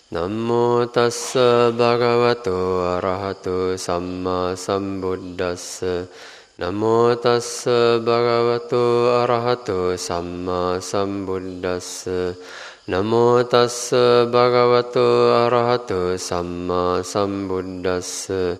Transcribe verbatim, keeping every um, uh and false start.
Namo tassa bhagavato arahato samma sambuddhassa. Namo tassa bhagavato arahato samma sambuddhassa. Namo tassa bhagavato arahato samma sambuddhassa.